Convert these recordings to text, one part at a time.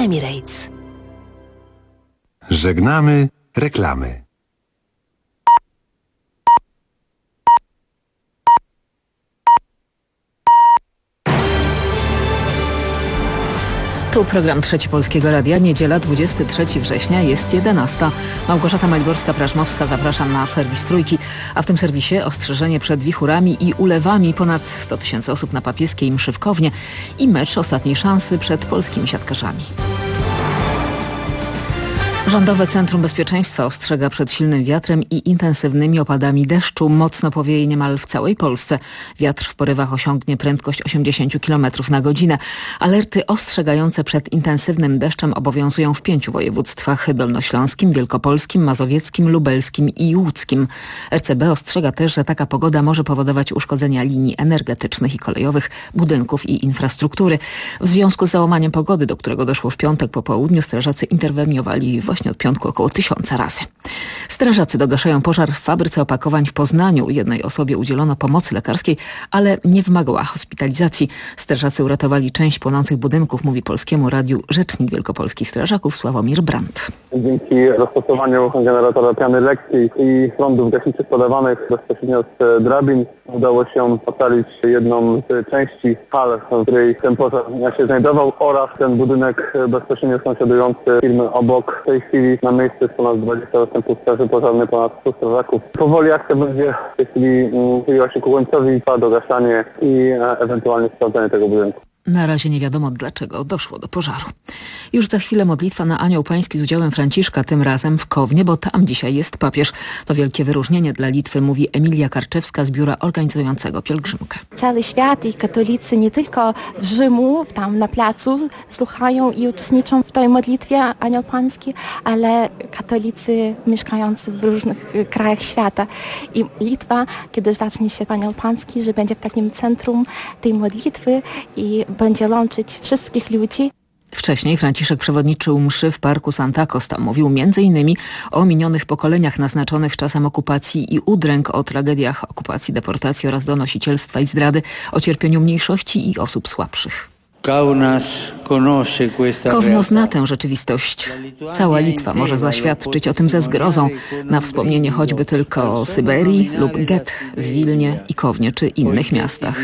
Emirates. Żegnamy reklamy. Tu program Trzeci Polskiego Radia. Niedziela, 23 września, jest 11. Małgorzata Maliborska-Prażmowska, zapraszam na serwis Trójki. A w tym serwisie ostrzeżenie przed wichurami i ulewami. Ponad 100 000 osób na Papieskiej Mszy w Kownie i mecz ostatniej szansy przed polskimi siatkarzami. Rządowe Centrum Bezpieczeństwa ostrzega przed silnym wiatrem i intensywnymi opadami deszczu. Mocno powieje niemal w całej Polsce. Wiatr w porywach osiągnie prędkość 80 km na godzinę. Alerty ostrzegające przed intensywnym deszczem obowiązują w 5 województwach: dolnośląskim, wielkopolskim, mazowieckim, lubelskim i łódzkim. RCB ostrzega też, że taka pogoda może powodować uszkodzenia linii energetycznych i kolejowych, budynków i infrastruktury. W związku z załamaniem pogody, do którego doszło w piątek po południu, strażacy interweniowali właśnie od piątku około 1000 razy. Strażacy dogaszają pożar w fabryce opakowań w Poznaniu. Jednej osobie udzielono pomocy lekarskiej, ale nie wymagała hospitalizacji. Strażacy uratowali część płonących budynków, mówi Polskiemu Radiu rzecznik wielkopolskich strażaków Sławomir Brandt. Dzięki zastosowaniu generatora piany lekkiej i prądów gaśniczych podawanych bezpośrednio z drabin udało się ocalić jedną z części hal, w której ten pożar się znajdował, oraz ten budynek bezpośrednio sąsiadujący firmy obok. W tej chwili na miejscu jest ponad 20 zastępów straży pożarnej, ponad 100 strażaków. Powoli akcja będzie w tej chwili chyliła się ku końcowi, trwa dogaszanie i ewentualnie sprawdzenie tego budynku. Na razie nie wiadomo, dlaczego doszło do pożaru. Już za chwilę modlitwa na Anioł Pański z udziałem Franciszka, tym razem w Kownie, bo tam dzisiaj jest papież. To wielkie wyróżnienie dla Litwy, mówi Emilia Karczewska z biura organizującego pielgrzymkę. Cały świat i katolicy nie tylko w Rzymu, tam na placu słuchają i uczestniczą w tej modlitwie Anioł Pański, ale katolicy mieszkający w różnych krajach świata. I Litwa, kiedy zacznie się Anioł Pański, że będzie w takim centrum tej modlitwy i będzie łączyć wszystkich ludzi. Wcześniej Franciszek przewodniczył mszy w parku Santa Costa. Mówił m.in. o minionych pokoleniach naznaczonych czasem okupacji i udręk, o tragediach okupacji, deportacji oraz donosicielstwa i zdrady, o cierpieniu mniejszości i osób słabszych. Kowno zna tę rzeczywistość. Cała Litwa może zaświadczyć o tym ze zgrozą, na wspomnienie choćby tylko o Syberii lub Get w Wilnie i Kownie czy innych miastach.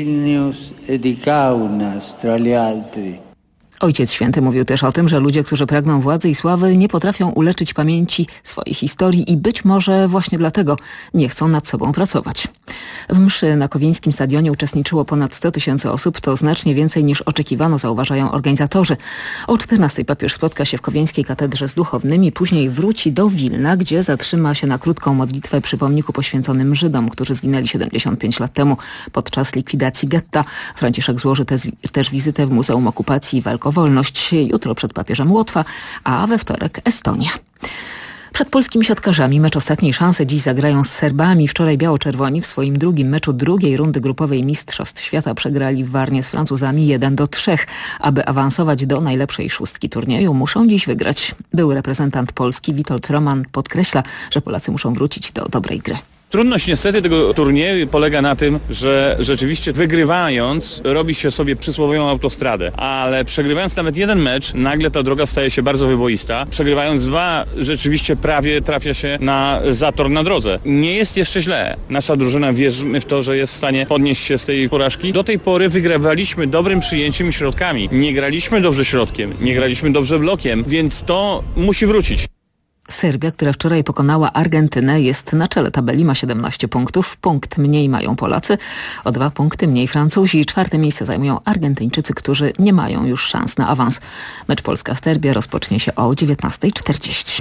Ojciec Święty mówił też o tym, że ludzie, którzy pragną władzy i sławy, nie potrafią uleczyć pamięci swojej historii i być może właśnie dlatego nie chcą nad sobą pracować. W mszy na Kowińskim Stadionie uczestniczyło ponad 100 000 osób, to znacznie więcej niż oczekiwano, zauważają organizatorzy. O 14:00 papież spotka się w Kowieńskiej Katedrze z duchownymi, później wróci do Wilna, gdzie zatrzyma się na krótką modlitwę przy pomniku poświęconym Żydom, którzy zginęli 75 lat temu podczas likwidacji getta. Franciszek złoży też wizytę w Muzeum Okupacji i Walk o Wolność. Jutro przed papieżem Łotwa, a we wtorek Estonia. Przed polskimi siatkarzami mecz ostatniej szansy dziś zagrają z Serbami. Wczoraj biało-czerwoni w swoim drugim meczu drugiej rundy grupowej Mistrzostw Świata przegrali w Warnie z Francuzami 1-3. Aby awansować do najlepszej szóstki turnieju, muszą dziś wygrać. Były reprezentant Polski Witold Roman podkreśla, że Polacy muszą wrócić do dobrej gry. Trudność niestety tego turnieju polega na tym, że rzeczywiście wygrywając robi się sobie przysłowiową autostradę, ale przegrywając nawet jeden mecz, nagle ta droga staje się bardzo wyboista. Przegrywając 2, rzeczywiście prawie trafia się na zator na drodze. Nie jest jeszcze źle. Nasza drużyna, wierzymy w to, że jest w stanie podnieść się z tej porażki. Do tej pory wygrywaliśmy dobrym przyjęciem i środkami. Nie graliśmy dobrze środkiem, nie graliśmy dobrze blokiem, więc to musi wrócić. Serbia, która wczoraj pokonała Argentynę, jest na czele tabeli, ma 17 punktów. Punkt mniej mają Polacy, o 2 punkty mniej Francuzi. 4. miejsce zajmują Argentyńczycy, którzy nie mają już szans na awans. Mecz Polska-Serbia rozpocznie się o 19:40.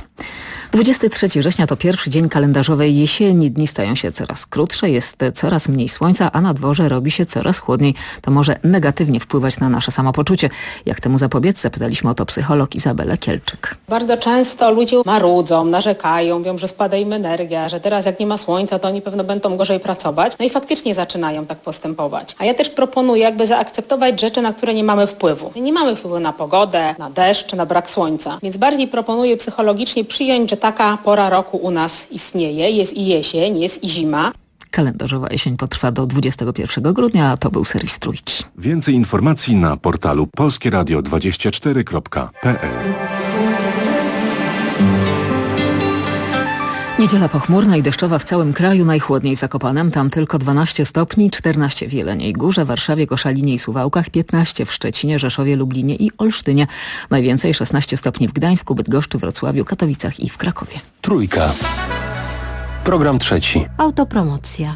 23 września to pierwszy dzień kalendarzowej jesieni. Dni stają się coraz krótsze, jest coraz mniej słońca, a na dworze robi się coraz chłodniej. To może negatywnie wpływać na nasze samopoczucie. Jak temu zapobiec? Zapytaliśmy o to psycholog Izabelę Kielczyk. Bardzo często ludzie marudzą, narzekają, mówią, że spada im energia, że teraz jak nie ma słońca, to oni pewno będą gorzej pracować. No i faktycznie zaczynają tak postępować. A ja też proponuję jakby zaakceptować rzeczy, na które nie mamy wpływu. Nie mamy wpływu na pogodę, na deszcz, na brak słońca. Więc bardziej proponuję psychologicznie przyjąć, że taka pora roku u nas istnieje. Jest i jesień, jest i zima. Kalendarzowa jesień potrwa do 21 grudnia, a to był serwis Trójki. Więcej informacji na portalu polskieradio24.pl. Niedziela pochmurna i deszczowa w całym kraju, najchłodniej w Zakopanem, tam tylko 12 stopni, 14 w Jeleniej Górze, Warszawie, Koszalinie i Suwałkach, 15 w Szczecinie, Rzeszowie, Lublinie i Olsztynie. Najwięcej 16 stopni w Gdańsku, Bydgoszczy, Wrocławiu, Katowicach i w Krakowie. Trójka. Program trzeci. Autopromocja.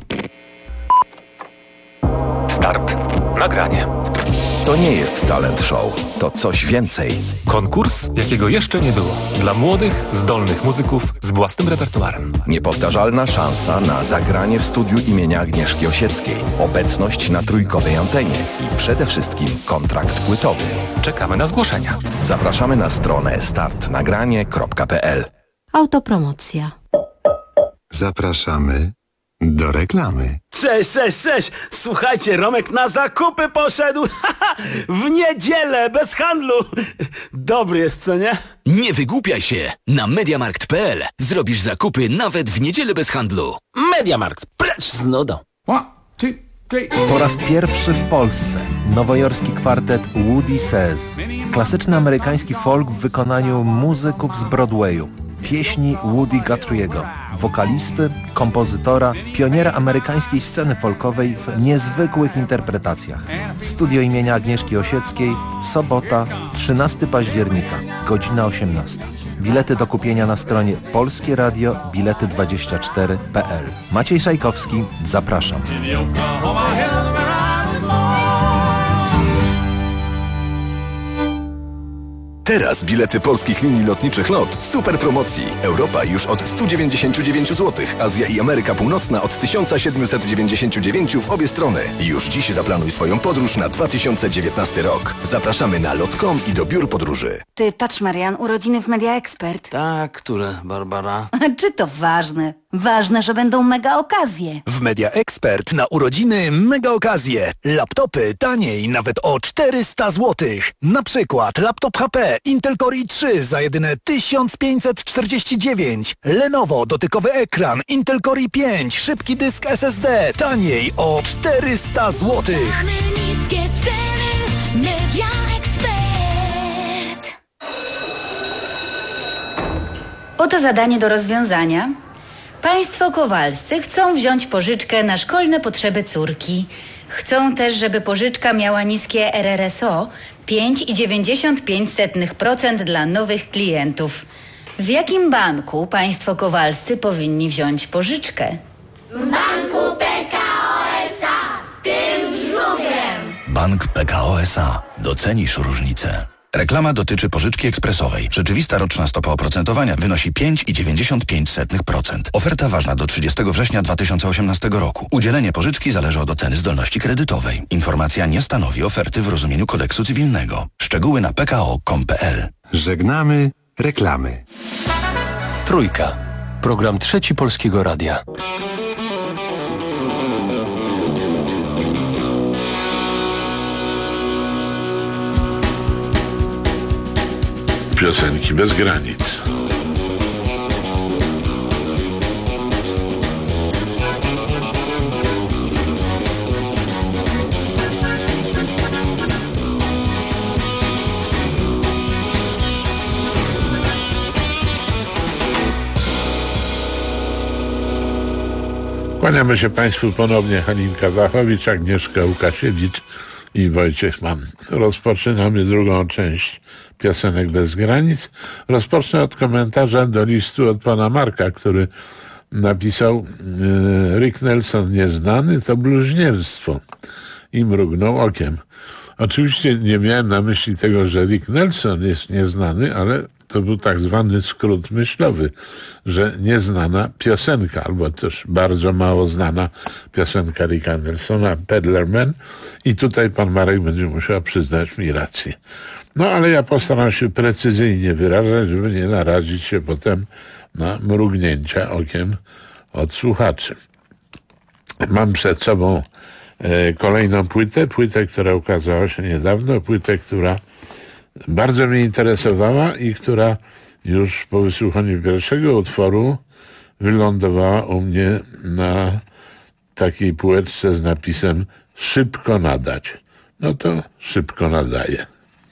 Start. Nagranie. To nie jest talent show, to coś więcej. Konkurs, jakiego jeszcze nie było. Dla młodych, zdolnych muzyków z własnym repertuarem. Niepowtarzalna szansa na zagranie w studiu imienia Agnieszki Osieckiej. Obecność na trójkowej antenie i przede wszystkim kontrakt płytowy. Czekamy na zgłoszenia. Zapraszamy na stronę startnagranie.pl. Autopromocja. Zapraszamy do reklamy. Cześć! Słuchajcie, Romek na zakupy poszedł! W niedzielę, bez handlu! Dobry jest, co nie? Nie wygłupiaj się! Na Mediamarkt.pl zrobisz zakupy nawet w niedzielę bez handlu. Mediamarkt, precz z nudą! Po raz pierwszy w Polsce nowojorski kwartet Woody Says. Klasyczny amerykański folk w wykonaniu muzyków z Broadwayu. Pieśni Woody Guthrie'ego, wokalisty, kompozytora, pioniera amerykańskiej sceny folkowej w niezwykłych interpretacjach. Studio imienia Agnieszki Osieckiej, sobota, 13 października, godzina 18. Bilety do kupienia na stronie polskieradio-bilety24.pl. Maciej Szajkowski, zapraszam. Teraz bilety polskich linii lotniczych LOT w super promocji. Europa już od 199 zł, Azja i Ameryka Północna od 1799 w obie strony. Już dziś zaplanuj swoją podróż na 2019 rok. Zapraszamy na lot.com i do biur podróży. Ty, patrz Marian, urodziny w Media Expert. Tak, które, Barbara? Czy to ważne? Ważne, że będą mega okazje. W Media Expert na urodziny mega okazje. Laptopy taniej nawet o 400 zł. Na przykład laptop HP Intel Core i3 za jedyne 1549. Lenovo dotykowy ekran Intel Core i5 szybki dysk SSD taniej o 400 zł. Mamy niskie ceny. Media Expert. Oto zadanie do rozwiązania. Państwo Kowalscy chcą wziąć pożyczkę na szkolne potrzeby córki. Chcą też, żeby pożyczka miała niskie RRSO 5,95% dla nowych klientów. W jakim banku państwo Kowalscy powinni wziąć pożyczkę? W banku PKO SA. Tym żubrem. Bank PKO SA. Docenisz różnicę. Reklama dotyczy pożyczki ekspresowej. Rzeczywista roczna stopa oprocentowania wynosi 5,95%. Oferta ważna do 30 września 2018 roku. Udzielenie pożyczki zależy od oceny zdolności kredytowej. Informacja nie stanowi oferty w rozumieniu kodeksu cywilnego. Szczegóły na pko.com.pl. Żegnamy reklamy. Trójka. Program trzeci Polskiego Radia. Piosenki bez granic. Kłaniamy się Państwu ponownie. Halinka Wachowicz, Agnieszka Łukasiewicz i Wojciech Mann. Rozpoczynamy drugą część Piosenek bez granic. Rozpocznę od komentarza do listu od pana Marka, który napisał: Rick Nelson nieznany to bluźnierstwo. I mrugnął okiem. Oczywiście nie miałem na myśli tego, że Rick Nelson jest nieznany, ale to był tak zwany skrót myślowy, że nieznana piosenka, albo też bardzo mało znana piosenka Ricka Nelsona, Peddler Man. I tutaj pan Marek będzie musiał przyznać mi rację. No ale ja postaram się precyzyjnie wyrażać, żeby nie narazić się potem na mrugnięcia okiem od słuchaczy. Mam przed sobą kolejną płytę, która ukazała się niedawno, płytę, która bardzo mnie interesowała i która już po wysłuchaniu pierwszego utworu wylądowała u mnie na takiej półeczce z napisem szybko nadać. No to szybko nadaje.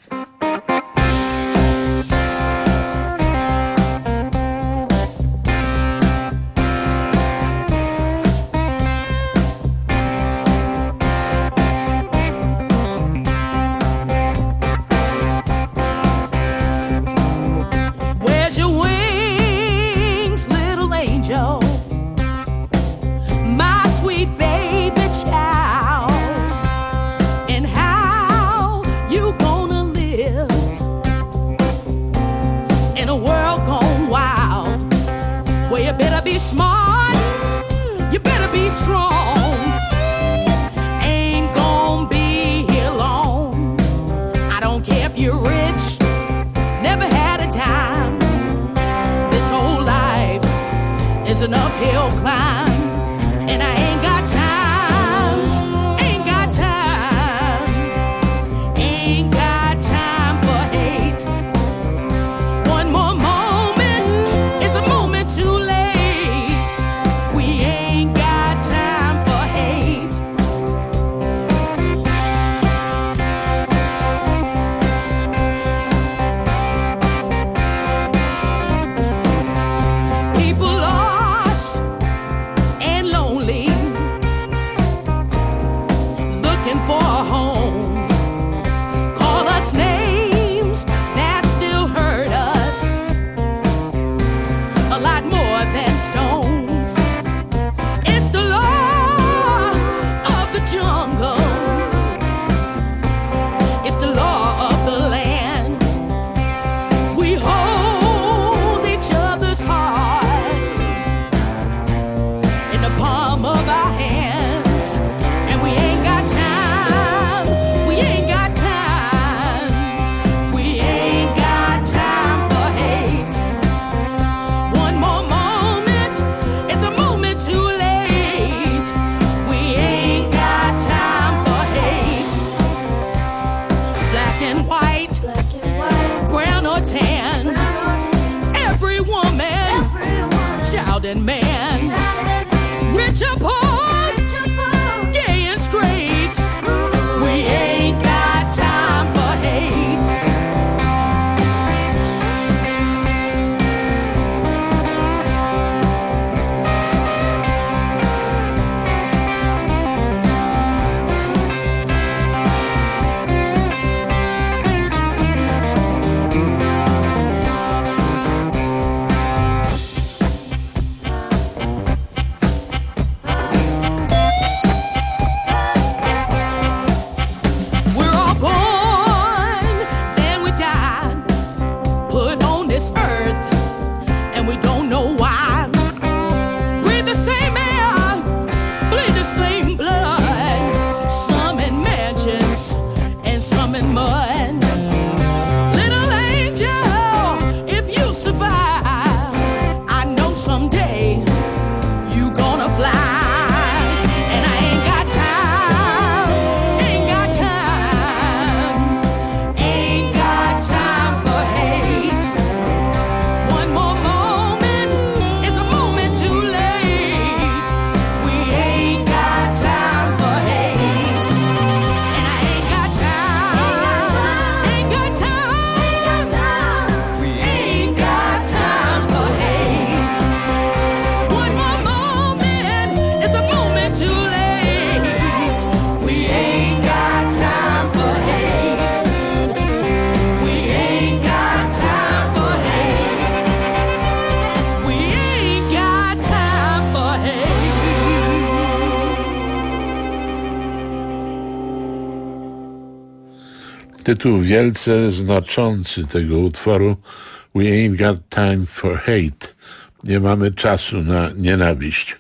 Tytuł wielce znaczący tego utworu We ain't got time for hate. Nie mamy czasu na nienawiść.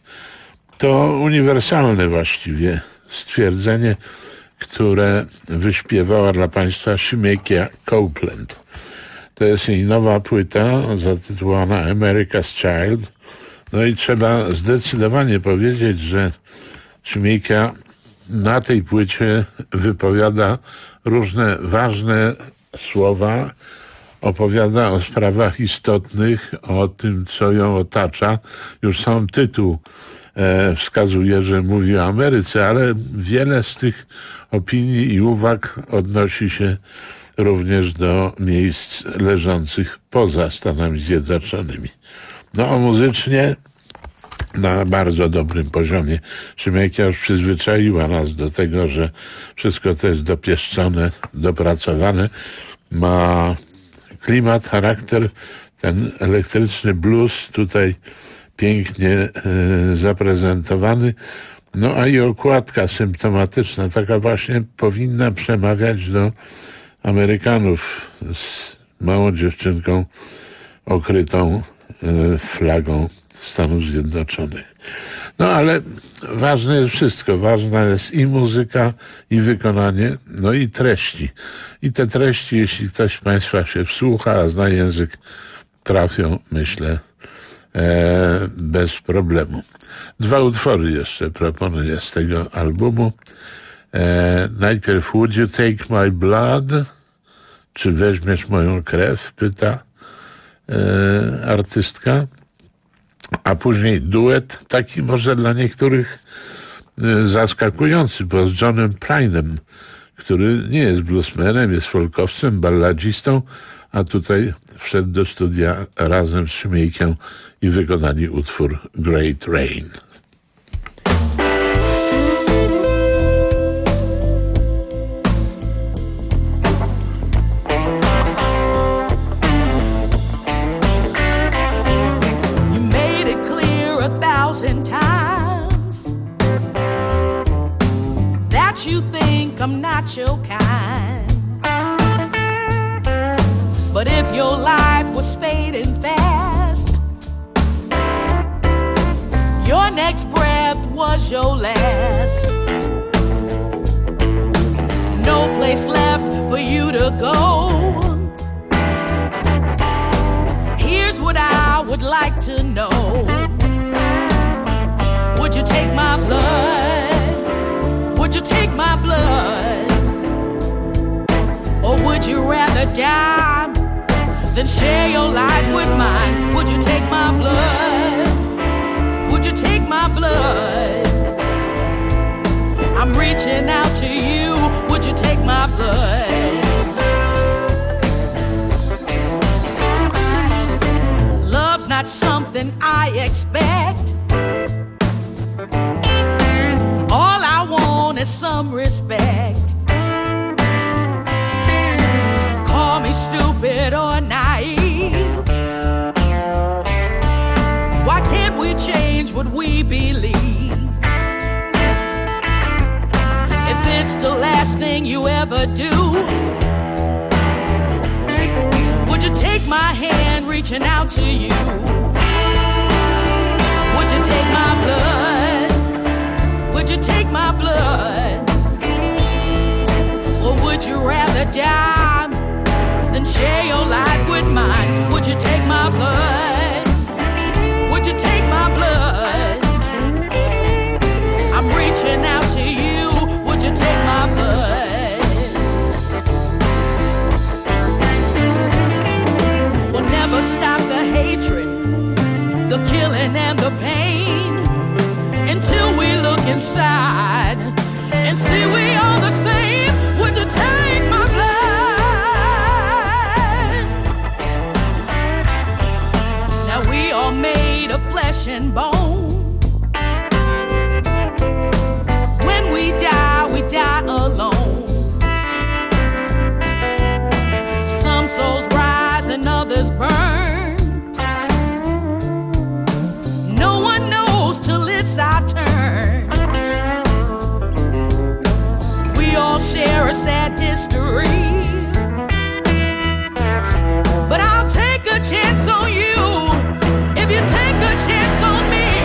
To uniwersalne właściwie stwierdzenie, które wyśpiewała dla Państwa Shemekia Copeland. To jest jej nowa płyta zatytułowana America's Child. No i trzeba zdecydowanie powiedzieć, że Shemekia na tej płycie wypowiada różne ważne słowa opowiada o sprawach istotnych, o tym, co ją otacza. Już sam tytuł wskazuje, że mówi o Ameryce, ale wiele z tych opinii i uwag odnosi się również do miejsc leżących poza Stanami Zjednoczonymi. No, muzycznie na bardzo dobrym poziomie. Jamaica już przyzwyczaiła nas do tego, że wszystko to jest dopieszczone, dopracowane. Ma klimat, charakter, ten elektryczny blues tutaj pięknie zaprezentowany. No a i okładka symptomatyczna, taka właśnie powinna przemawiać do Amerykanów z małą dziewczynką okrytą flagą Stanów Zjednoczonych. No ale ważne jest wszystko. Ważna jest i muzyka, i wykonanie, no i treści. I te treści, jeśli ktoś z Państwa się wsłucha, a zna język, trafią, myślę, bez problemu. 2 utwory jeszcze proponuję z tego albumu. Najpierw Would You Take My Blood? Czy weźmiesz moją krew? Pyta artystka. A później duet, taki może dla niektórych zaskakujący, bo z Johnem Pryne'em, który nie jest bluesmanem, jest folkowcem, balladzistą, a tutaj wszedł do studia razem z Jamaiką i wykonali utwór Great Rain. You think I'm not your kind, but if your life was fading fast, your next breath was your last, no place left for you to go. Here's what I would like to know: would you take my blood? Would you take my blood? Or would you rather die than share your life with mine? Would you take my blood? Would you take my blood? I'm reaching out to you. Would you take my blood? Love's not something I expect. All I want is some respect. Call me stupid or naive. Why can't we change what we believe? If it's the last thing you ever do, would you take my hand reaching out to you? Would you take my blood? Would you take my blood? Or would you rather die than share your life with mine? Would you take my blood? Would you take my blood? I'm reaching out to you. Would you take my blood? We'll never stop the hatred, the killing and the pain, until we look inside and see we are the same. Would you take my blood? Now we are made of flesh and bone. When we die alone. Some souls rise and others burn. No one knows till it's our turn. We all share a sad history, but I'll take a chance on you if you take a chance on me.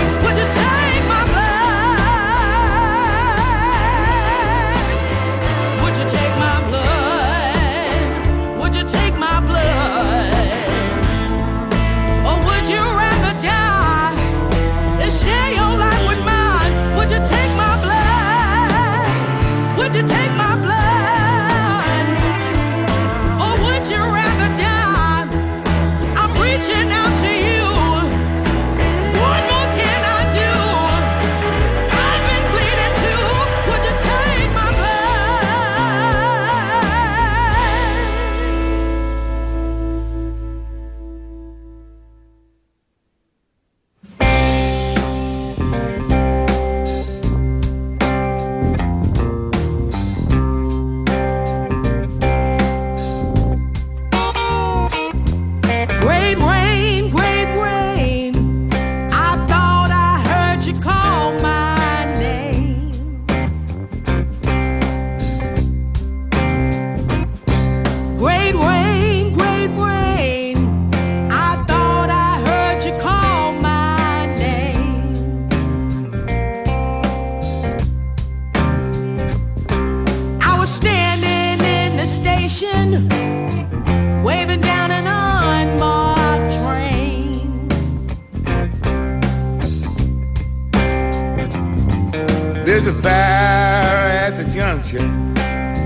There's a fire at the junction.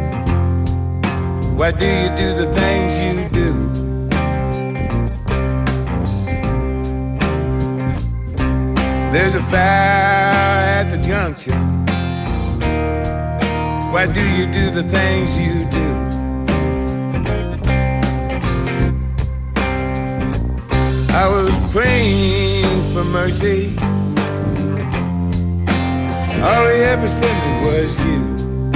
Why do you do the things you do? There's a fire at the junction. Why do you do the things you do? I was praying for mercy. All he ever sent me was you.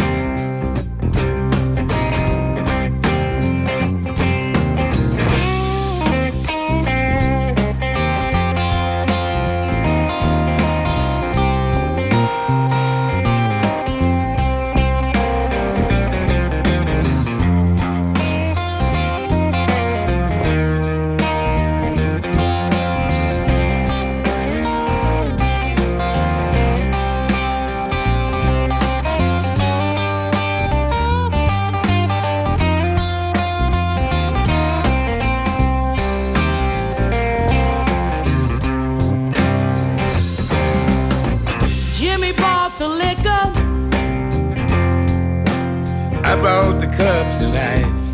I bought the cups and ice.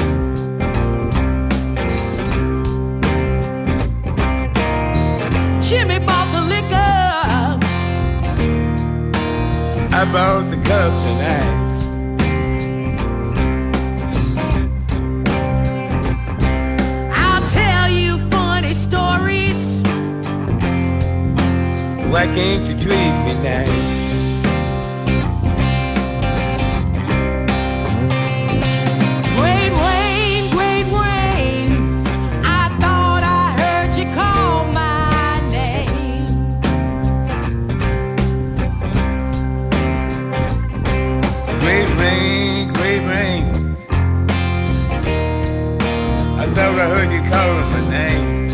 Jimmy bought the liquor. I bought the cups and ice. I'll tell you funny stories. Why can't you treat me nice? I thought I heard you calling my name.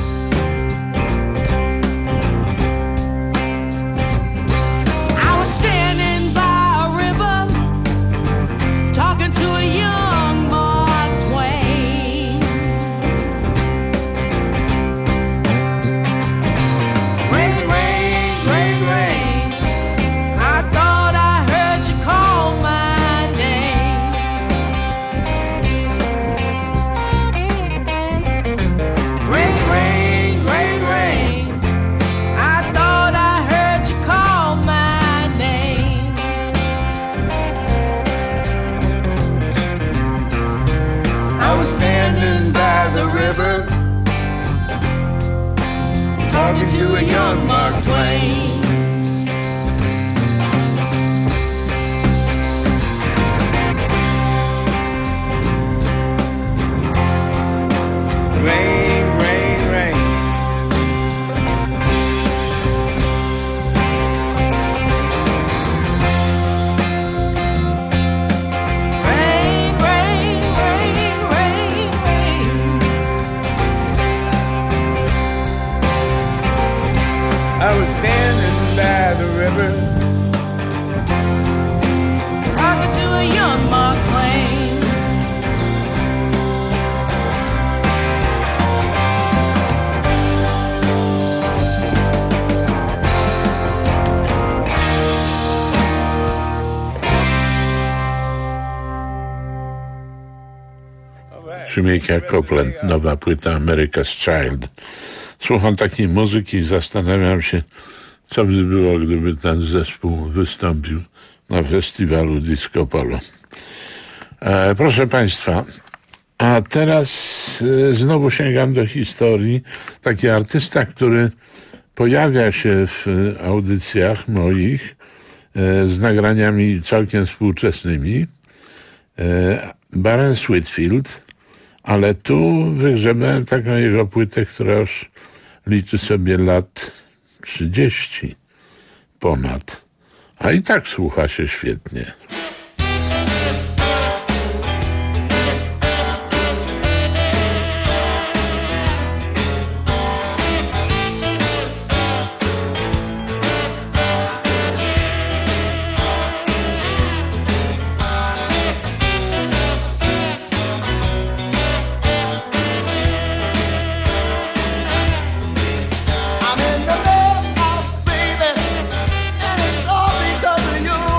I was standing by a river, talking to a young Mark Twain. Rain, rain, rain, rain. I thought I heard you call my name. Rain, rain, rain, rain. I thought I heard you call my name. I was standing by the river, talking to a young Mark Twain. Rain, rain, rain. Rain, rain, rain, rain, rain. I was standing by the river, Talking to a young Mark Twain. Jamaica Copeland, nowa płyta America's Child. Słucham takiej muzyki i zastanawiam się, co by było, gdyby ten zespół wystąpił na festiwalu Disco Polo. Proszę Państwa, a teraz znowu sięgam do historii. Taki artysta, który pojawia się w audycjach moich z nagraniami całkiem współczesnymi, Baron Sweetfield, ale tu wygrzebałem taką jego płytę, która już liczy sobie lat 30 ponad, a i tak słucha się świetnie. I'm in the love house, baby, and it's all because of you.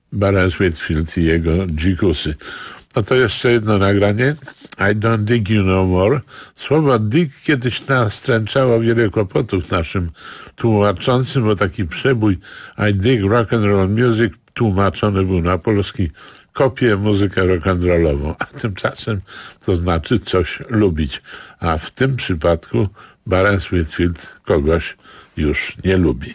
Barnes Whitfield i jego dzikusy. No to jeszcze jedno nagranie. I don't dig you no more. Słowo dig kiedyś nastręczało wiele kłopotów naszym tłumaczącym, bo taki przebój I dig rock and roll music tłumaczony był na polski kopię muzykę rock'n'rollową, a tymczasem to znaczy coś lubić. A w tym przypadku Barnes Whitfield kogoś już nie lubi.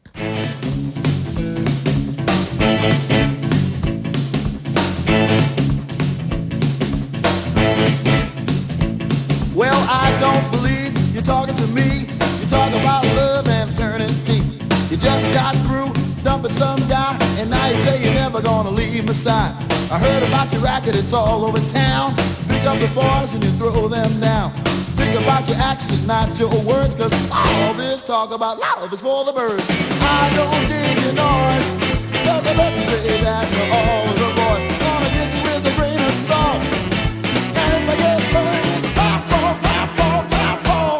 Well, I don't believe you're talking to me. You talk about love and eternity. You just got through dumping some guy, and now you say you're never gonna leave my side. I heard about your racket, it's all over town. Pick up the boys and you throw them down. Think about your actions, not your words, cause all this talk about love is for the birds. I don't dig your noise, cause I bet you say that to all of the boys. Gonna get you with a grain of salt, and if I get burned, it's fire fall, fire fall, fire fall.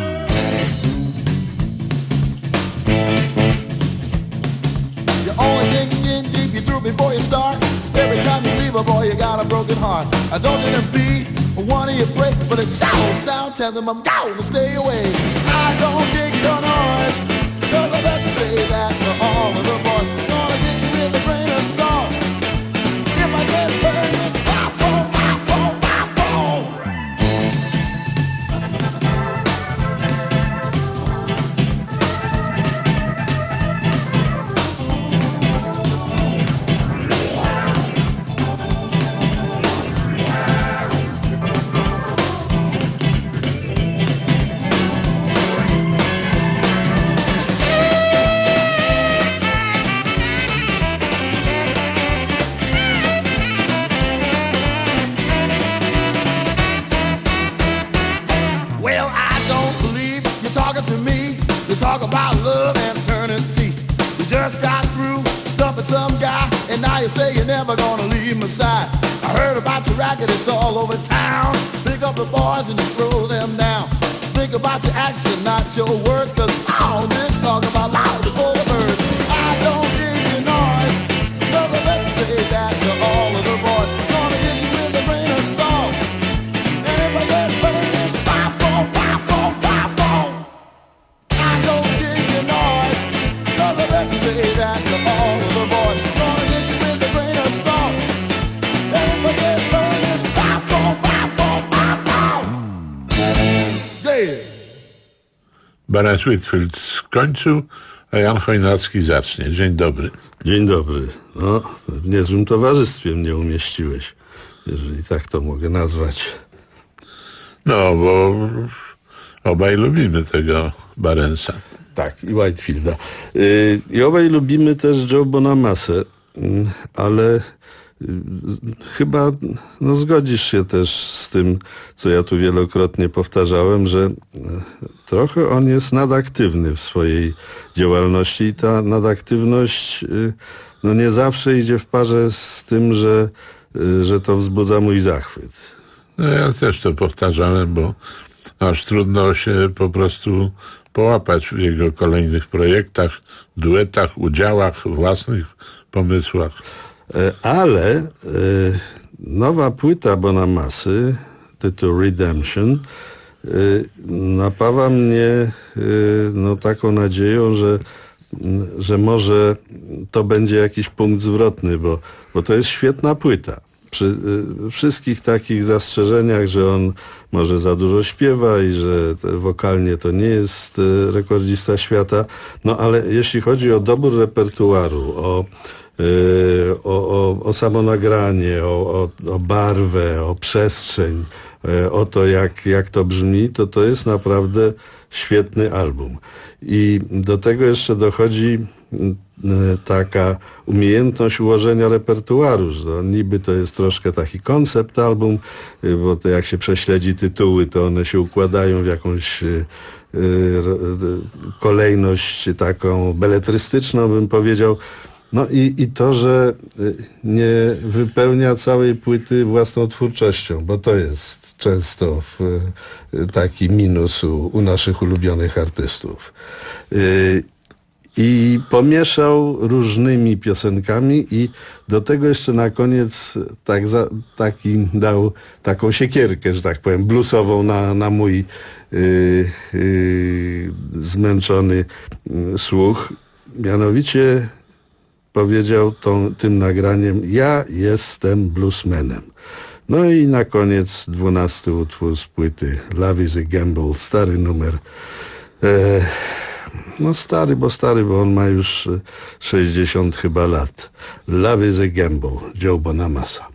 You only dig skin deep, you through before you start. Every time you leave a boy, you got a broken heart. I don't need to be one of your break, but a shallow sound, tell them I'm gonna stay away. I don't dig your noise, cause I bet to say that to all of the boys. Gonna get you with a grain of salt. If I get burned, it's fire fall, fire fall, fire fall. Well, I don't believe you're talking to me. You talk about love and eternity. You just got through dumping some guy, and now you say you're never gonna leave my side. I heard about your racket, it's all over town. Pick up the boys and you throw them down. Think about your actions, not your words, cause all this talk about loud before the birds. I don't dig your noise, cause I bet you say that to all of the boys. Gonna get you with a grain of salt, and if I get burned, it's fire fall, fire fall, fire fall. I don't dig your noise, cause I bet you say that to all of the boys. Gonna get you with a grain of salt, and if I get burned, it's fire fall, fire fall, fire fall. Yeah. Barnes Whitfield skończył, a Jan Chojnacki zacznie. Dzień dobry. Dzień dobry. No, w niezłym towarzystwie mnie umieściłeś, jeżeli tak to mogę nazwać. No, bo obaj lubimy tego Barensa. Tak, i Whitefielda. I obaj lubimy też Joe Bonamassę, ale chyba zgodzisz się też z tym, co ja tu wielokrotnie powtarzałem, że trochę on jest nadaktywny w swojej działalności i ta nadaktywność nie zawsze idzie w parze z tym, że to wzbudza mój zachwyt. No ja też to powtarzałem, bo aż trudno się po prostu połapać w jego kolejnych projektach, duetach, udziałach, własnych pomysłach. Ale nowa płyta Bonamassy, tytuł Redemption, napawa mnie taką nadzieją, że może to będzie jakiś punkt zwrotny, bo to jest świetna płyta. Przy wszystkich takich zastrzeżeniach, że on może za dużo śpiewa i że wokalnie to nie jest rekordzista świata, ale jeśli chodzi o dobór repertuaru, o samo nagranie, o barwę, o przestrzeń, o to jak to brzmi, to jest naprawdę świetny album. I do tego jeszcze dochodzi taka umiejętność ułożenia repertuaru, że niby to jest troszkę taki koncept album, bo to jak się prześledzi tytuły, to one się układają w jakąś kolejność taką beletrystyczną, bym powiedział. I to, że nie wypełnia całej płyty własną twórczością, bo to jest często taki minus u naszych ulubionych artystów. i pomieszał różnymi piosenkami i do tego jeszcze na koniec dał taką siekierkę, że tak powiem, bluesową na mój zmęczony słuch. Mianowicie powiedział tym nagraniem: ja jestem bluesmanem. No i na koniec 12 utwór z płyty Love is a Gamble, stary numer. No stary, bo on ma już 60 chyba lat. Love is a Gamble, Joe Bonamassa.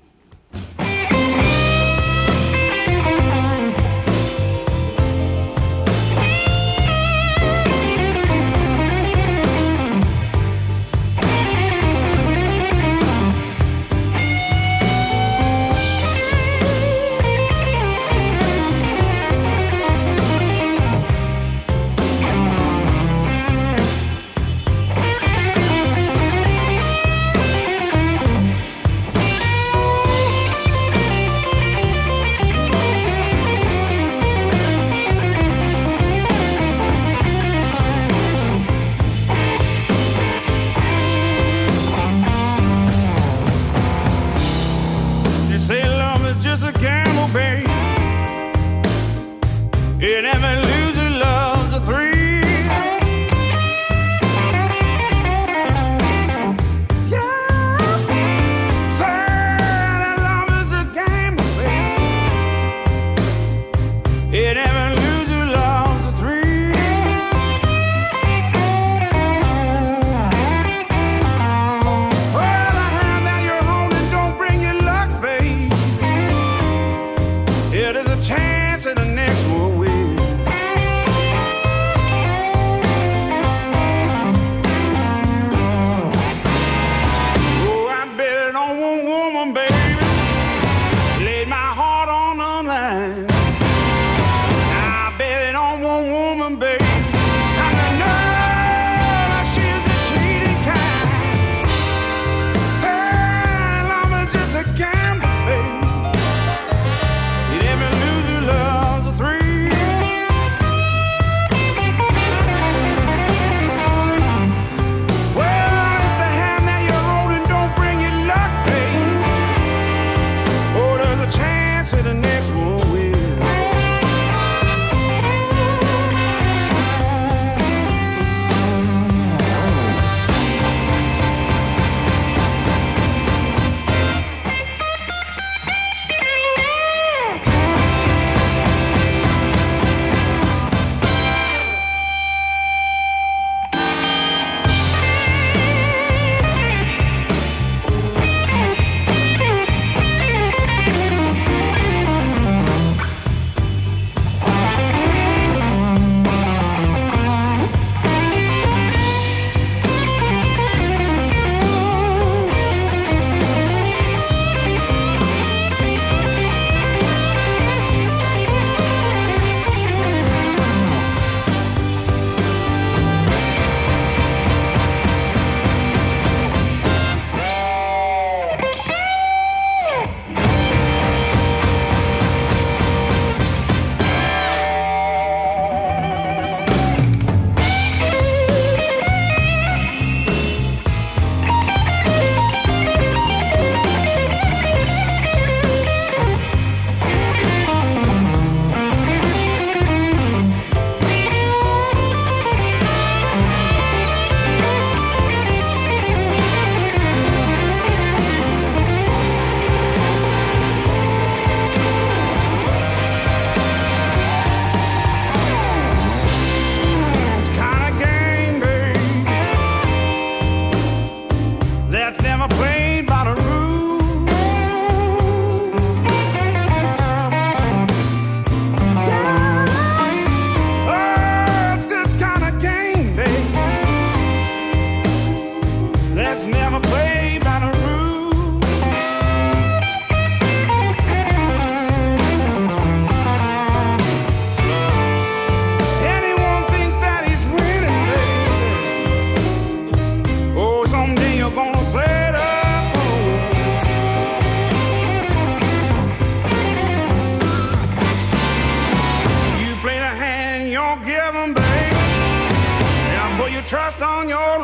trust on your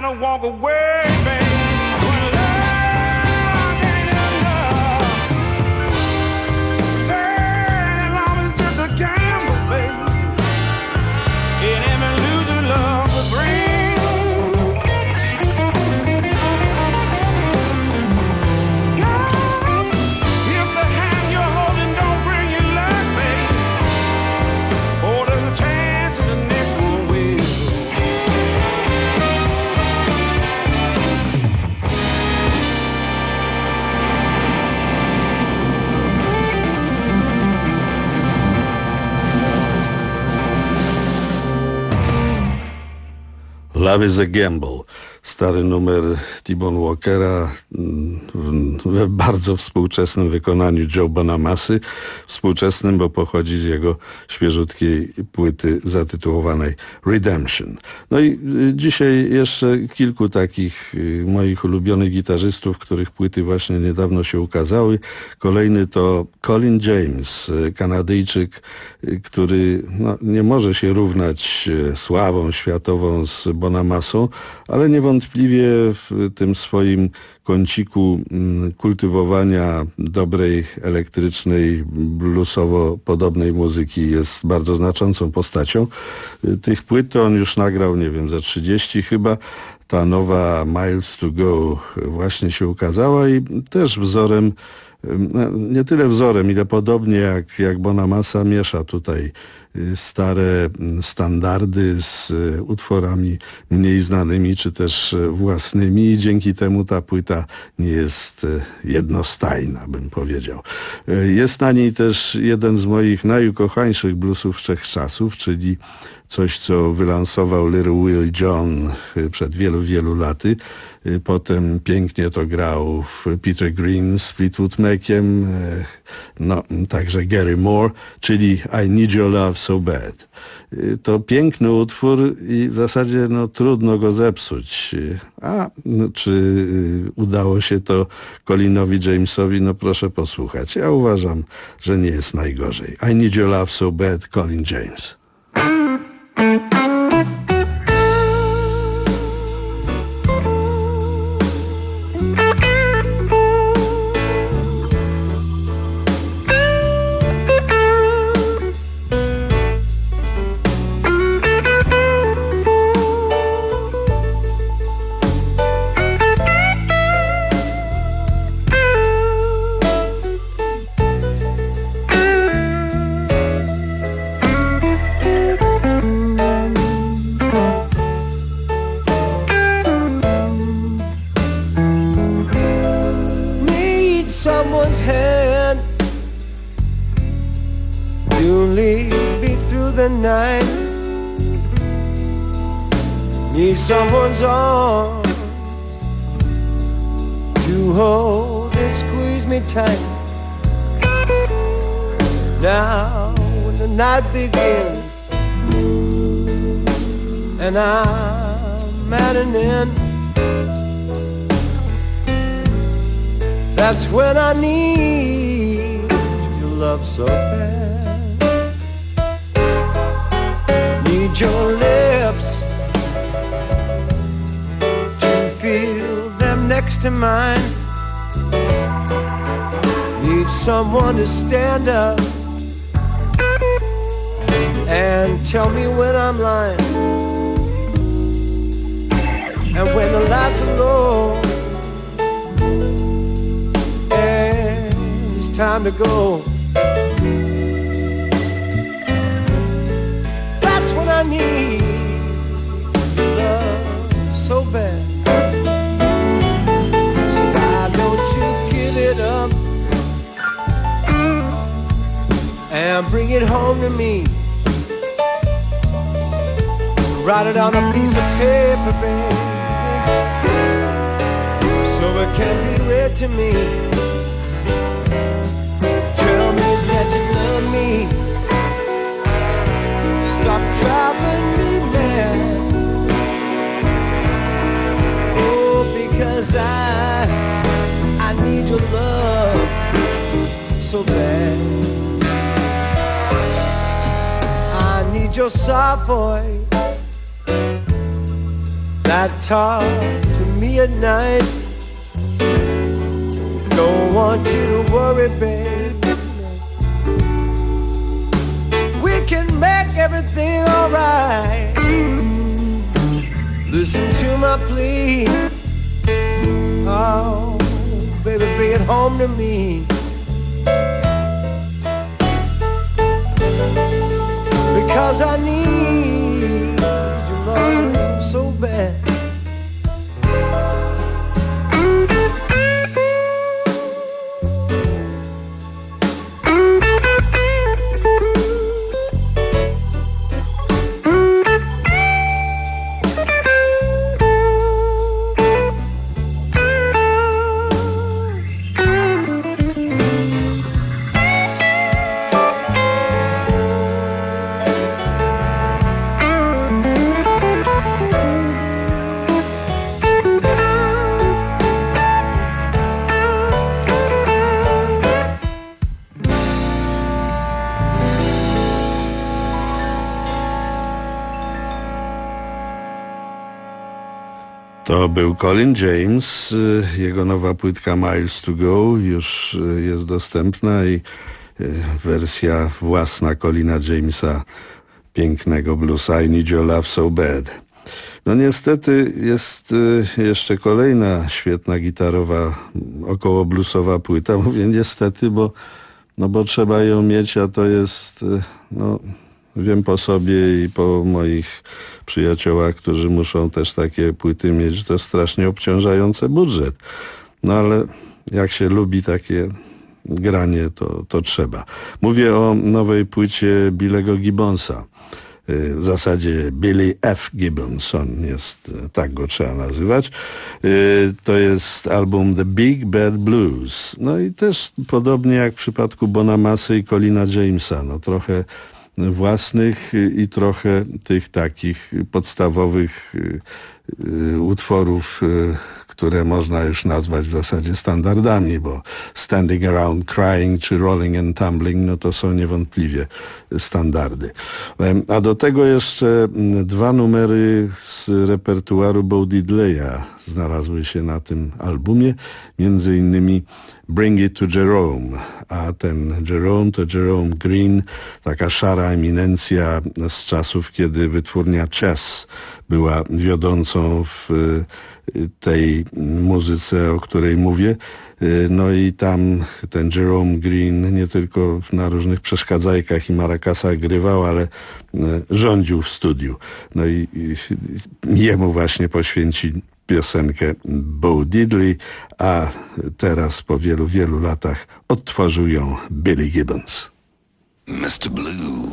to walk away, baby. When love ain't enough. Sad love is just a gamble, baby. It ain't been losing love would bring. If the hand you're holding don't bring you luck, baby, oh, there's a chance that the next one will. Love is a Gamble. Stary numer T-Bone Walkera w bardzo współczesnym wykonaniu Joe Bonamasy. Współczesnym, bo pochodzi z jego świeżutkiej płyty zatytułowanej Redemption. No i dzisiaj jeszcze kilku takich moich ulubionych gitarzystów, których płyty właśnie niedawno się ukazały. Kolejny to Colin James, Kanadyjczyk, który nie może się równać sławą światową z Bonamasą, ale niewątpliwie w tym swoim kąciku kultywowania dobrej, elektrycznej, bluesowo-podobnej muzyki jest bardzo znaczącą postacią. Tych płyt to on już nagrał, nie wiem, za 30 chyba. Ta nowa Miles to Go właśnie się ukazała i też wzorem, nie tyle wzorem, ile podobnie jak Bonamassa miesza tutaj stare standardy z utworami mniej znanymi, czy też własnymi i dzięki temu ta płyta nie jest jednostajna, bym powiedział. Jest na niej też jeden z moich najukochańszych bluesów wszechczasów, czyli coś, co wylansował Little Willie John przed wielu, wielu laty. Potem pięknie to grał Peter Green z Fleetwood Maciem, także Gary Moore, czyli I Need Your Love So Bad. To piękny utwór i w zasadzie trudno go zepsuć. Czy udało się to Colinowi Jamesowi? Proszę posłuchać. Ja uważam, że nie jest najgorzej. I Need Your Love So Bad, Colin James. Someone's arms to hold and squeeze me tight. Now when the night begins and I'm at an end, that's when I need your love so bad. Need your lips, feel them next to mine. Need someone to stand up and tell me when I'm lying, and when the lights are low and it's time to go. That's when I need love so bad. And bring it home to me. Write it on a piece of paper, baby, so it can be read to me. Tell me that you love me. Stop driving me mad. Oh, because I need your love so bad. I need your soft voice that talk to me at night. Don't want you to worry, baby. We can make everything alright. Listen to my plea. Oh, baby, bring it home to me. Because I need your love so bad. To był Colin James, jego nowa płytka Miles to Go już jest dostępna i wersja własna Colina Jamesa, pięknego bluesa I Need Your Love So Bad. No niestety jest jeszcze kolejna świetna gitarowa, około bluesowa płyta. Mówię niestety, bo trzeba ją mieć, a to jest, wiem po sobie i po moich przyjaciołach, którzy muszą też takie płyty mieć, to strasznie obciążający budżet. No ale jak się lubi takie granie, to trzeba. Mówię o nowej płycie Billego Gibbonsa. W zasadzie Billy F. Gibbons, on jest, tak go trzeba nazywać. To jest album The Big Bad Blues. No i też podobnie jak w przypadku Bonamasy i Colina Jamesa, trochę własnych i trochę tych takich podstawowych utworów, które można już nazwać w zasadzie standardami, bo Standing Around Crying czy Rolling and Tumbling, to są niewątpliwie standardy. A do tego jeszcze dwa numery z repertuaru Bo Diddleya znalazły się na tym albumie, między innymi Bring It to Jerome, a ten Jerome to Jerome Green, taka szara eminencja z czasów, kiedy wytwórnia Chess była wiodącą w tej muzyce, o której mówię. No i tam ten Jerome Green nie tylko na różnych przeszkadzajkach i marakasach grywał, ale rządził w studiu. No i jemu właśnie poświęci piosenkę Bo Diddley, a teraz po wielu, wielu latach odtworzył ją Billy Gibbons. Mr. Blue.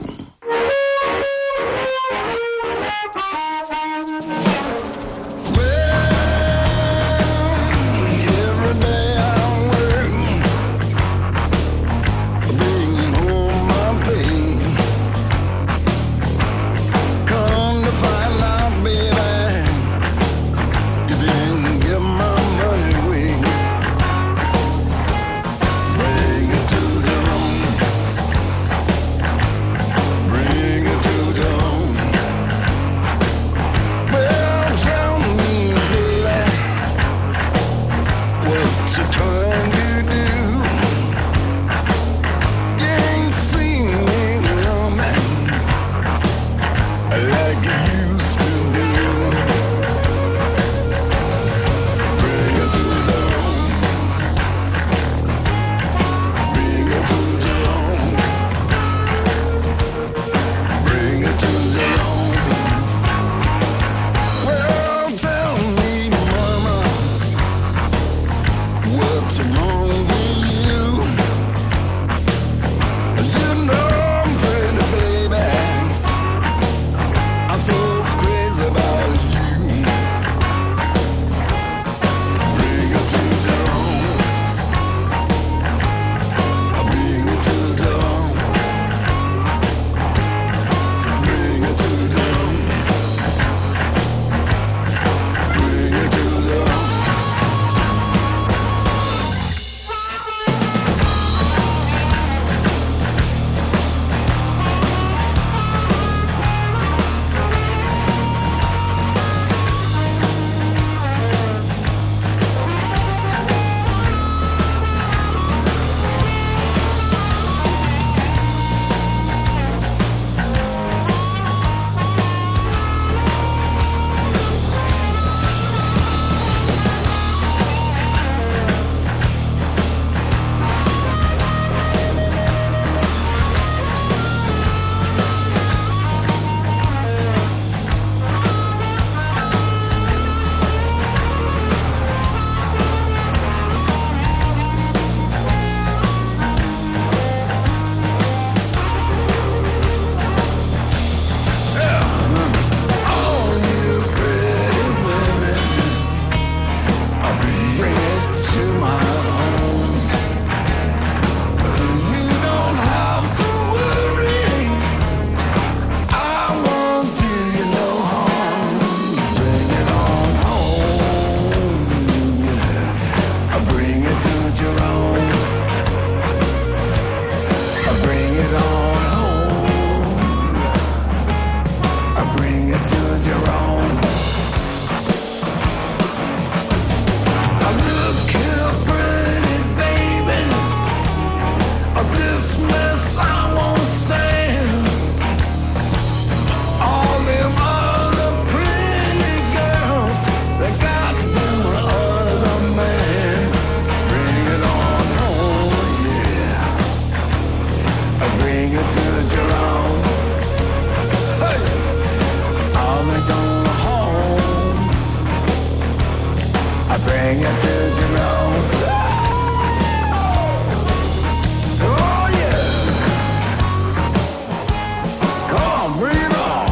Bring it to the room. I bring it to Jerome. Oh yeah. Come on, bring it on.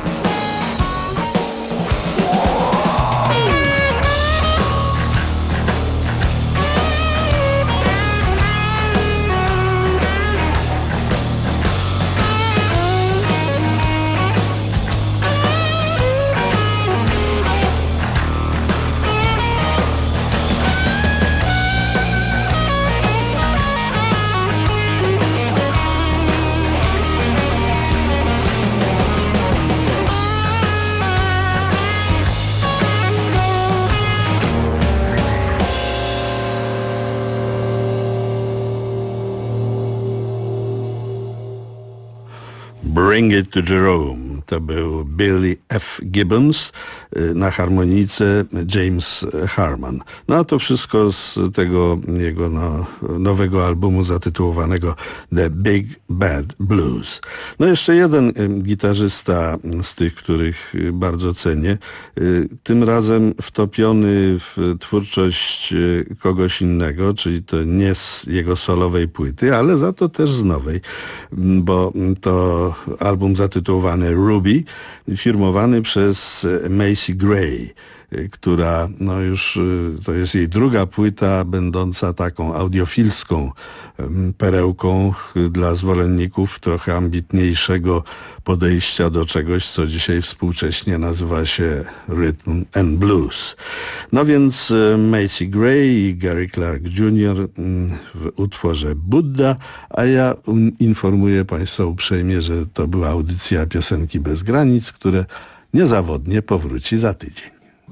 Bring It to Jerome. To był Billy F. Gibbons, na harmonice James Harman. No a to wszystko z tego jego nowego albumu zatytułowanego The Big Bad Blues. No jeszcze jeden gitarzysta z tych, których bardzo cenię, tym razem wtopiony w twórczość kogoś innego, czyli to nie z jego solowej płyty, ale za to też z nowej, bo to album zatytułowany Ruby, firmowany przez Macy Gray, która no już to jest jej druga płyta, będąca taką audiofilską perełką dla zwolenników trochę ambitniejszego podejścia do czegoś, co dzisiaj współcześnie nazywa się Rhythm and Blues. No więc Macy Gray i Gary Clark Jr. w utworze Buddha, a ja informuję Państwa uprzejmie, że to była audycja Piosenki bez granic, które niezawodnie powróci za tydzień.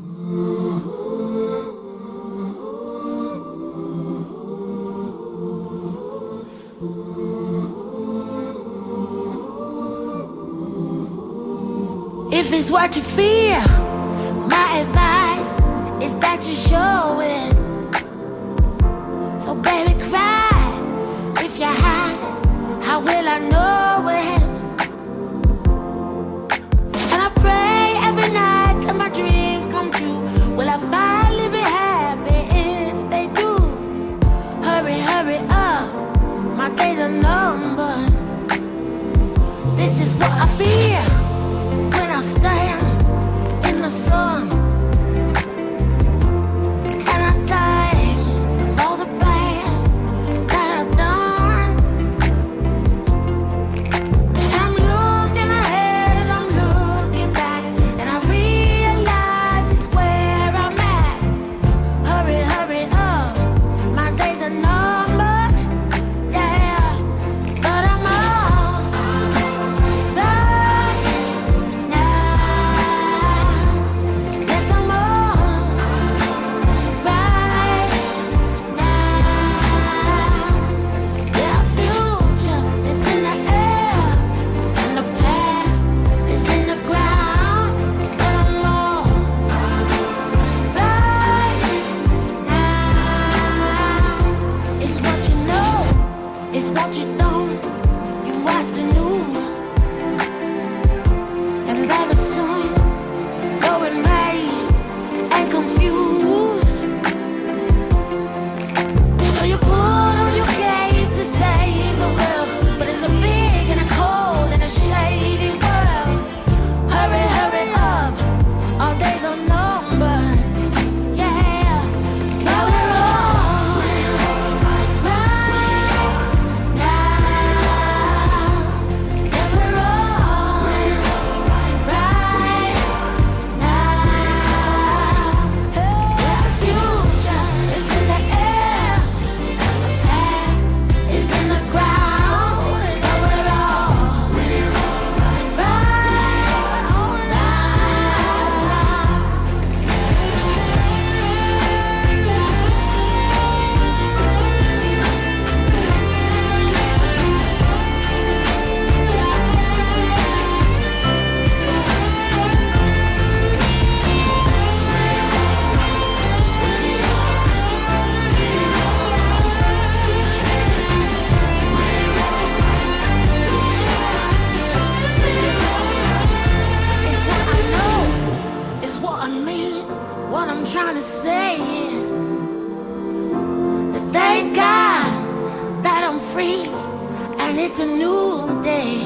If it's what you feel, my advice is that you show it. So baby, cry. If you're high, how will I know it? And I pray every night that my dreams come true. Will I finally be happy if they do? Hurry, hurry up, my days are numbered. This is what I feel when I stand in the sun. And I thank all the bad that I've done. What I'm trying to say is, thank God that I'm free and it's a new day.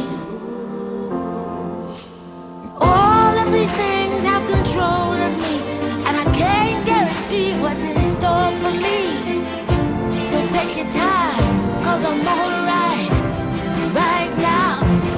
All of these things have control of me, and I can't guarantee what's in store for me. So take your time, 'cause I'm alright right now.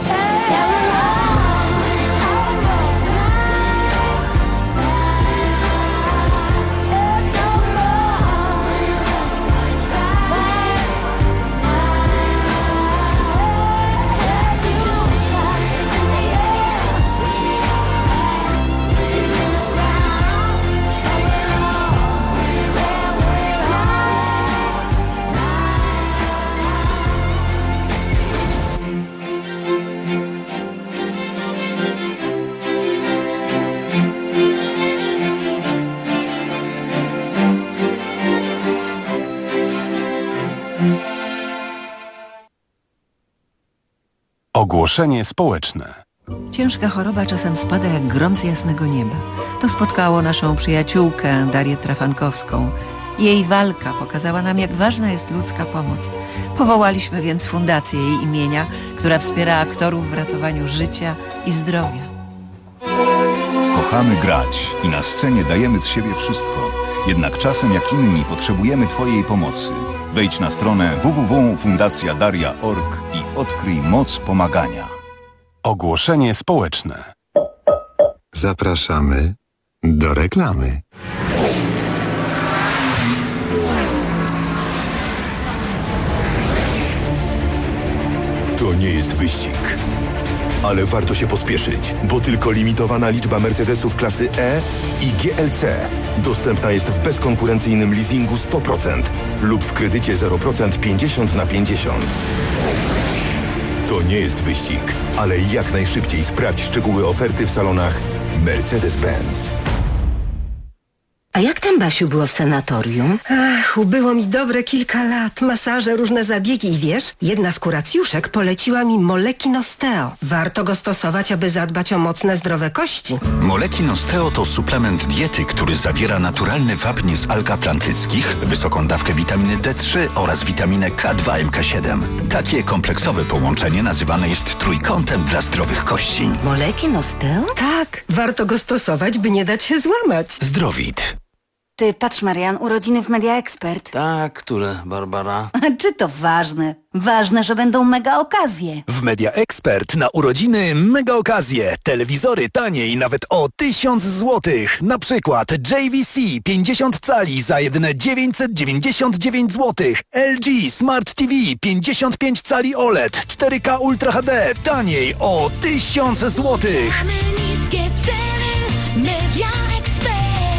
Ogłoszenie społeczne. Ciężka choroba czasem spada jak grom z jasnego nieba. To spotkało naszą przyjaciółkę Darię Trafankowską. Jej walka pokazała nam, jak ważna jest ludzka pomoc. Powołaliśmy więc fundację jej imienia, która wspiera aktorów w ratowaniu życia i zdrowia. Kochamy grać i na scenie dajemy z siebie wszystko. Jednak czasem jak inni potrzebujemy Twojej pomocy. Wejdź na stronę www.fundacjadaria.org i odkryj moc pomagania. Ogłoszenie społeczne. Zapraszamy do reklamy. To nie jest wyścig, ale warto się pospieszyć, bo tylko limitowana liczba Mercedesów klasy E i GLC dostępna jest w bezkonkurencyjnym leasingu 100% lub w kredycie 0% 50/50. To nie jest wyścig, ale jak najszybciej sprawdź szczegóły oferty w salonach Mercedes-Benz. A jak tam, Basiu, było w sanatorium? Ach, ubyło mi dobre kilka lat. Masaże, różne zabiegi i wiesz, jedna z kuracjuszek poleciła mi Molekin Osteo. Warto go stosować, aby zadbać o mocne, zdrowe kości. Molekin Osteo to suplement diety, który zawiera naturalny wapń z alg atlantyckich, wysoką dawkę witaminy D3 oraz witaminę K2 MK7. Takie kompleksowe połączenie nazywane jest trójkątem dla zdrowych kości. Molekin Osteo? Tak, warto go stosować, by nie dać się złamać. Zdrowit. Ty, patrz, Marian, urodziny w Media Expert. Tak, które, Barbara? Czy to ważne? Ważne, że będą mega okazje. W Media Expert na urodziny mega okazje. Telewizory taniej nawet o 1000 zł. Na przykład JVC 50 cali za jedyne 999 zł. LG Smart TV 55 cali OLED 4K Ultra HD taniej o 1000 zł. Niskie ceny, Media Expert.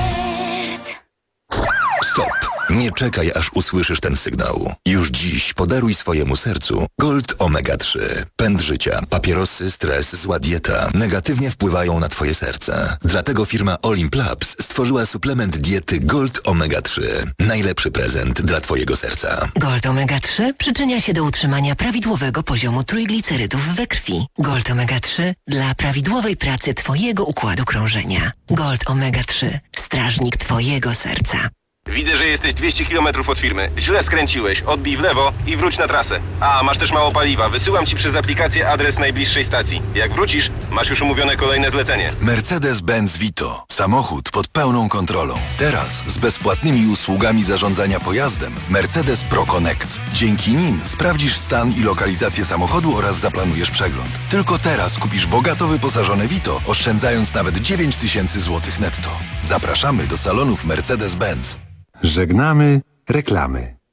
Stop! Nie czekaj, aż usłyszysz ten sygnał. Już dziś podaruj swojemu sercu Gold Omega 3. Pęd życia, papierosy, stres, zła dieta negatywnie wpływają na twoje serce. Dlatego firma Olimp Labs stworzyła suplement diety Gold Omega 3. Najlepszy prezent dla twojego serca. Gold Omega 3 przyczynia się do utrzymania prawidłowego poziomu trójglicerydów we krwi. Gold Omega 3 dla prawidłowej pracy twojego układu krążenia. Gold Omega 3. Strażnik twojego serca. Widzę, że jesteś 200 km od firmy. Źle skręciłeś. Odbij w lewo i wróć na trasę. A, masz też mało paliwa. Wysyłam ci przez aplikację adres najbliższej stacji. Jak wrócisz, masz już umówione kolejne zlecenie. Mercedes-Benz Vito. Samochód pod pełną kontrolą. Teraz z bezpłatnymi usługami zarządzania pojazdem Mercedes Pro Connect. Dzięki nim sprawdzisz stan i lokalizację samochodu oraz zaplanujesz przegląd. Tylko teraz kupisz bogato wyposażone Vito, oszczędzając nawet 9000 zł netto. Zapraszamy do salonów Mercedes-Benz. Żegnamy reklamy.